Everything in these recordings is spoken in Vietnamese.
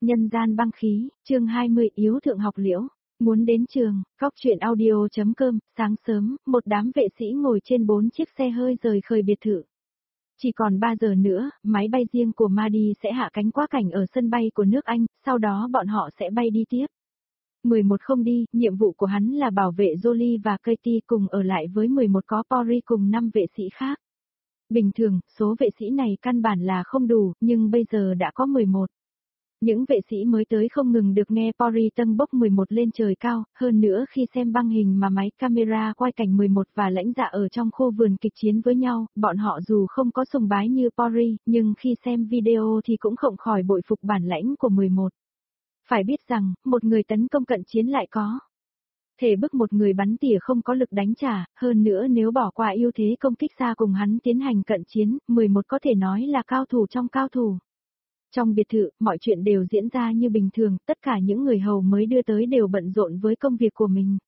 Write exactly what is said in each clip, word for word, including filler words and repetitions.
Nhân gian băng khí, chương hai mươi yếu thượng học liễu. Muốn đến trường, góc chuyện audio.com, sáng sớm, một đám vệ sĩ ngồi trên bốn chiếc xe hơi rời khơi biệt thự. Chỉ còn ba giờ nữa, máy bay riêng của Mahdi sẽ hạ cánh quá cảnh ở sân bay của nước Anh, sau đó bọn họ sẽ bay đi tiếp. mười một không đi, nhiệm vụ của hắn là bảo vệ Jolie và Katie cùng ở lại với mười một có Pori cùng năm vệ sĩ khác. Bình thường, số vệ sĩ này căn bản là không đủ, nhưng bây giờ đã có mười một. Những vệ sĩ mới tới không ngừng được nghe Pori tâng bốc mười một lên trời cao, hơn nữa khi xem băng hình mà máy camera quay cảnh mười một và lãnh dạ ở trong khu vườn kịch chiến với nhau, bọn họ dù không có sùng bái như Pori, nhưng khi xem video thì cũng không khỏi bội phục bản lãnh của mười một. Phải biết rằng, một người tấn công cận chiến lại có thể bức một người bắn tỉa không có lực đánh trả, hơn nữa nếu bỏ qua ưu thế công kích xa cùng hắn tiến hành cận chiến, mười một có thể nói là cao thủ trong cao thủ. Trong biệt thự, mọi chuyện đều diễn ra như bình thường, tất cả những người hầu mới đưa tới đều bận rộn với công việc của mình.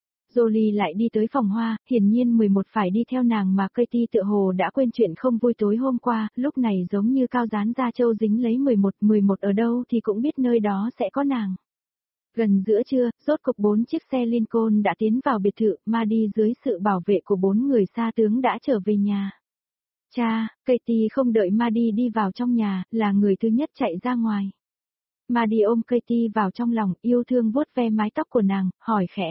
Jolie lại đi tới phòng hoa, hiển nhiên mười một phải đi theo nàng mà Katie tựa hồ đã quên chuyện không vui tối hôm qua, lúc này giống như cao dán da trâu dính lấy mười một, mười một ở đâu thì cũng biết nơi đó sẽ có nàng. Gần giữa trưa, rốt cục bốn chiếc xe Lincoln đã tiến vào biệt thự, Mahdi dưới sự bảo vệ của bốn người xa tướng đã trở về nhà. Cha, Katie không đợi Mahdi đi vào trong nhà, là người thứ nhất chạy ra ngoài. Mahdi ôm Katie vào trong lòng, yêu thương vuốt ve mái tóc của nàng, hỏi khẽ.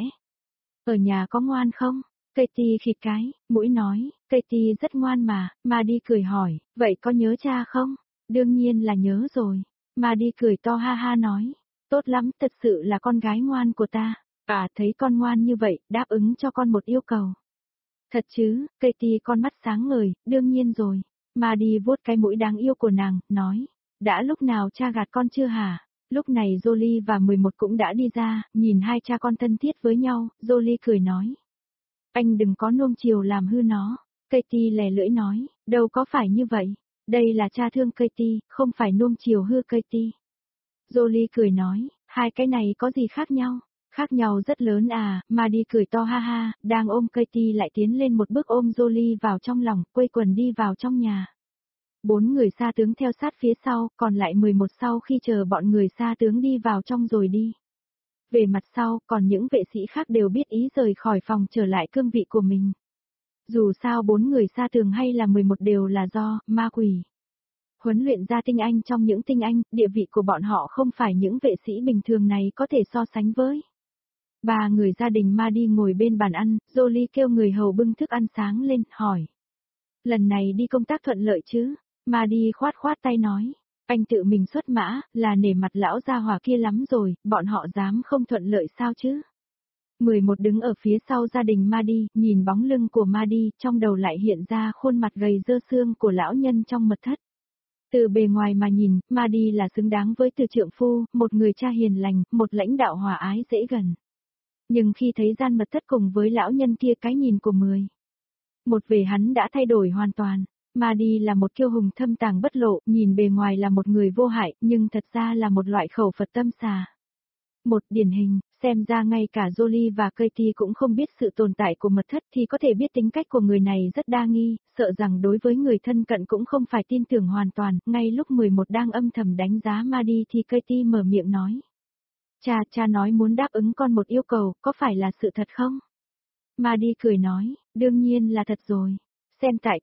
Ở nhà có ngoan không? Katie khịt cái, mũi nói, Katie rất ngoan mà, Mahdi cười hỏi, vậy có nhớ cha không? Đương nhiên là nhớ rồi. Mahdi cười to ha ha nói, tốt lắm, thật sự là con gái ngoan của ta. À, thấy con ngoan như vậy, đáp ứng cho con một yêu cầu. Thật chứ, Katie con mắt sáng ngời, đương nhiên rồi. Mahdi vuốt cái mũi đáng yêu của nàng, nói, đã lúc nào cha gạt con chưa hả? Lúc này Jolie và mười một cũng đã đi ra, nhìn hai cha con thân thiết với nhau, Jolie cười nói. Anh đừng có nuông chiều làm hư nó. Katie lè lưỡi nói, đâu có phải như vậy. Đây là cha thương Katie, không phải nuông chiều hư Katie. Jolie cười nói, hai cái này có gì khác nhau? Khác nhau rất lớn à, Mahdi cười to ha ha, đang ôm Katie lại tiến lên một bước ôm Jolie vào trong lòng, quây quần đi vào trong nhà. Bốn người xa tướng theo sát phía sau, còn lại mười một sau khi chờ bọn người xa tướng đi vào trong rồi đi. Về mặt sau, còn những vệ sĩ khác đều biết ý rời khỏi phòng trở lại cương vị của mình. Dù sao bốn người xa tướng hay là mười một đều là do ma quỷ huấn luyện ra tinh anh trong những tinh anh, địa vị của bọn họ không phải những vệ sĩ bình thường này có thể so sánh với. Ba người gia đình Mahdi ngồi bên bàn ăn, Jolie kêu người hầu bưng thức ăn sáng lên, hỏi. Lần này đi công tác thuận lợi chứ? Mahdi khoát khoát tay nói. Anh tự mình xuất mã, là nể mặt lão gia hỏa kia lắm rồi, bọn họ dám không thuận lợi sao chứ? mười một đứng ở phía sau gia đình Mahdi, nhìn bóng lưng của Mahdi, trong đầu lại hiện ra khuôn mặt gầy dơ xương của lão nhân trong mật thất. Từ bề ngoài mà nhìn, Mahdi là xứng đáng với từ trượng phu, một người cha hiền lành, một lãnh đạo hòa ái dễ gần. Nhưng khi thấy gian mật thất cùng với lão nhân kia cái nhìn của mười một về hắn đã thay đổi hoàn toàn. Mahdi là một kiêu hùng thâm tàng bất lộ, nhìn bề ngoài là một người vô hại, nhưng thật ra là một loại khẩu Phật tâm xà. Một điển hình, xem ra ngay cả Jolie và Katie cũng không biết sự tồn tại của mật thất thì có thể biết tính cách của người này rất đa nghi, sợ rằng đối với người thân cận cũng không phải tin tưởng hoàn toàn. Ngay lúc mười một đang âm thầm đánh giá Mahdi thì Katie mở miệng nói. Cha, cha nói muốn đáp ứng con một yêu cầu, có phải là sự thật không? Mahdi cười nói, đương nhiên là thật rồi. Xem tại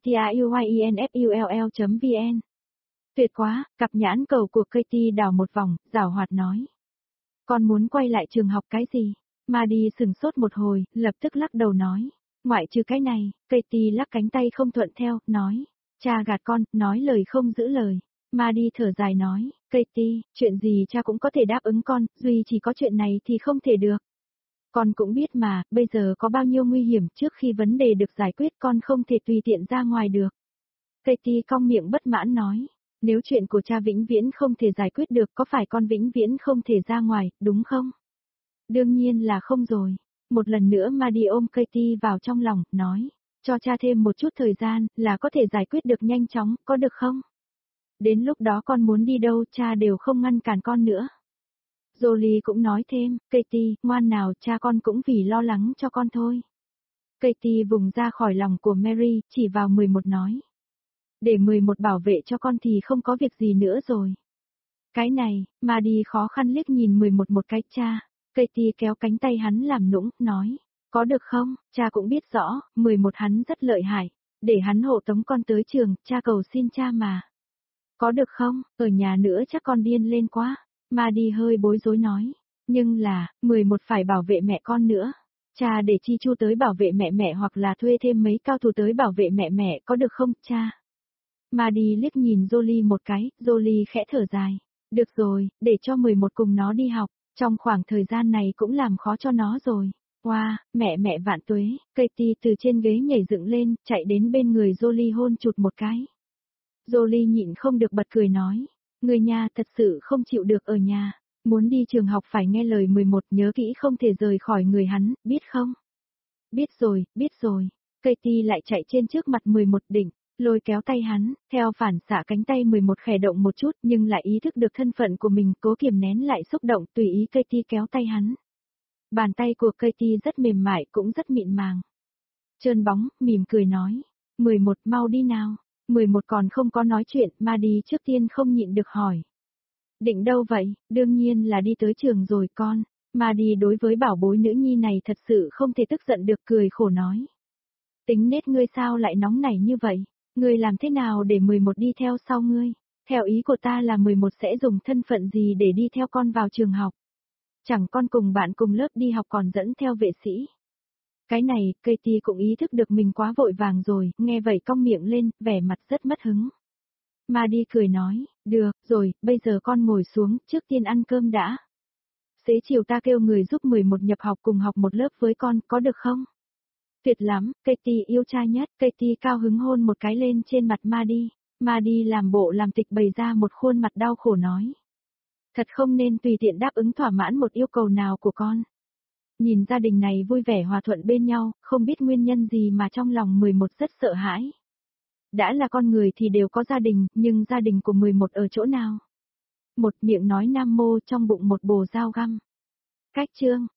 tiuyinfull chấm vn. Tuyệt quá, cặp nhãn cầu của Katie đảo một vòng, giảo hoạt nói. Con muốn quay lại trường học cái gì? Mahdi sừng sốt một hồi, lập tức lắc đầu nói. Ngoại trừ cái này, Katie lắc cánh tay không thuận theo, nói. Cha gạt con, nói lời không giữ lời. Mahdi thở dài nói, Katie, chuyện gì cha cũng có thể đáp ứng con, duy chỉ có chuyện này thì không thể được. Con cũng biết mà, bây giờ có bao nhiêu nguy hiểm, trước khi vấn đề được giải quyết con không thể tùy tiện ra ngoài được. Katie cong miệng bất mãn nói, nếu chuyện của cha vĩnh viễn không thể giải quyết được có phải con vĩnh viễn không thể ra ngoài, đúng không? Đương nhiên là không rồi. Một lần nữa Mahdi ôm Katie vào trong lòng, nói, cho cha thêm một chút thời gian, là có thể giải quyết được nhanh chóng, có được không? Đến lúc đó con muốn đi đâu cha đều không ngăn cản con nữa. Jolie cũng nói thêm, Katie, ngoan nào, cha con cũng vì lo lắng cho con thôi. Katie vùng ra khỏi lòng của Mary, chỉ vào mười một nói. Để mười một bảo vệ cho con thì không có việc gì nữa rồi. Cái này, mà đi khó khăn liếc nhìn mười một một cái cha. Katie kéo cánh tay hắn làm nũng, nói. Có được không, cha cũng biết rõ, mười một hắn rất lợi hại. Để hắn hộ tống con tới trường, cha cầu xin cha mà. Có được không, ở nhà nữa chắc con điên lên quá. Mà đi hơi bối rối nói. Nhưng là, mười một phải bảo vệ mẹ con nữa. Cha để Chi Chu tới bảo vệ mẹ mẹ hoặc là thuê thêm mấy cao thủ tới bảo vệ mẹ mẹ có được không, cha? Mà đi liếc nhìn Jolie một cái, Jolie khẽ thở dài. Được rồi, để cho mười một cùng nó đi học, trong khoảng thời gian này cũng làm khó cho nó rồi. Wow, mẹ mẹ vạn tuế, Katie từ trên ghế nhảy dựng lên, chạy đến bên người Jolie hôn chụt một cái. Jolie nhịn không được bật cười nói, người nhà thật sự không chịu được ở nhà, muốn đi trường học phải nghe lời mười một, nhớ kỹ không thể rời khỏi người hắn, biết không? Biết rồi, biết rồi. Katie lại chạy trên trước mặt mười một đỉnh, lôi kéo tay hắn, theo phản xạ cánh tay mười một khẽ động một chút nhưng lại ý thức được thân phận của mình, cố kiềm nén lại xúc động tùy ý Katie kéo tay hắn. Bàn tay của Katie rất mềm mại cũng rất mịn màng. Trơn bóng, mỉm cười nói, mười một mau đi nào. mười một còn không có nói chuyện, mà đi trước tiên không nhịn được hỏi. Định đâu vậy, đương nhiên là đi tới trường rồi con. Mà đi đối với bảo bối nữ nhi này thật sự không thể tức giận được, cười khổ nói. Tính nết ngươi sao lại nóng nảy như vậy, ngươi làm thế nào để mười một đi theo sau ngươi? Theo ý của ta là mười một sẽ dùng thân phận gì để đi theo con vào trường học? Chẳng con cùng bạn cùng lớp đi học còn dẫn theo vệ sĩ. Cái này, Katie cũng ý thức được mình quá vội vàng rồi, nghe vậy cong miệng lên, vẻ mặt rất mất hứng. Mà đi cười nói, được, rồi, bây giờ con ngồi xuống, trước tiên ăn cơm đã. Xế chiều ta kêu người giúp mười một nhập học cùng học một lớp với con, có được không? Tuyệt lắm, Katie yêu trai nhất, Katie cao hứng hôn một cái lên trên mặt Maddie. Maddie làm bộ làm tịch bày ra một khuôn mặt đau khổ nói. Thật không nên tùy tiện đáp ứng thỏa mãn một yêu cầu nào của con. Nhìn gia đình này vui vẻ hòa thuận bên nhau, không biết nguyên nhân gì mà trong lòng mười một rất sợ hãi. Đã là con người thì đều có gia đình, nhưng gia đình của mười một ở chỗ nào? Một miệng nói nam mô trong bụng một bồ dao găm. Cách chương.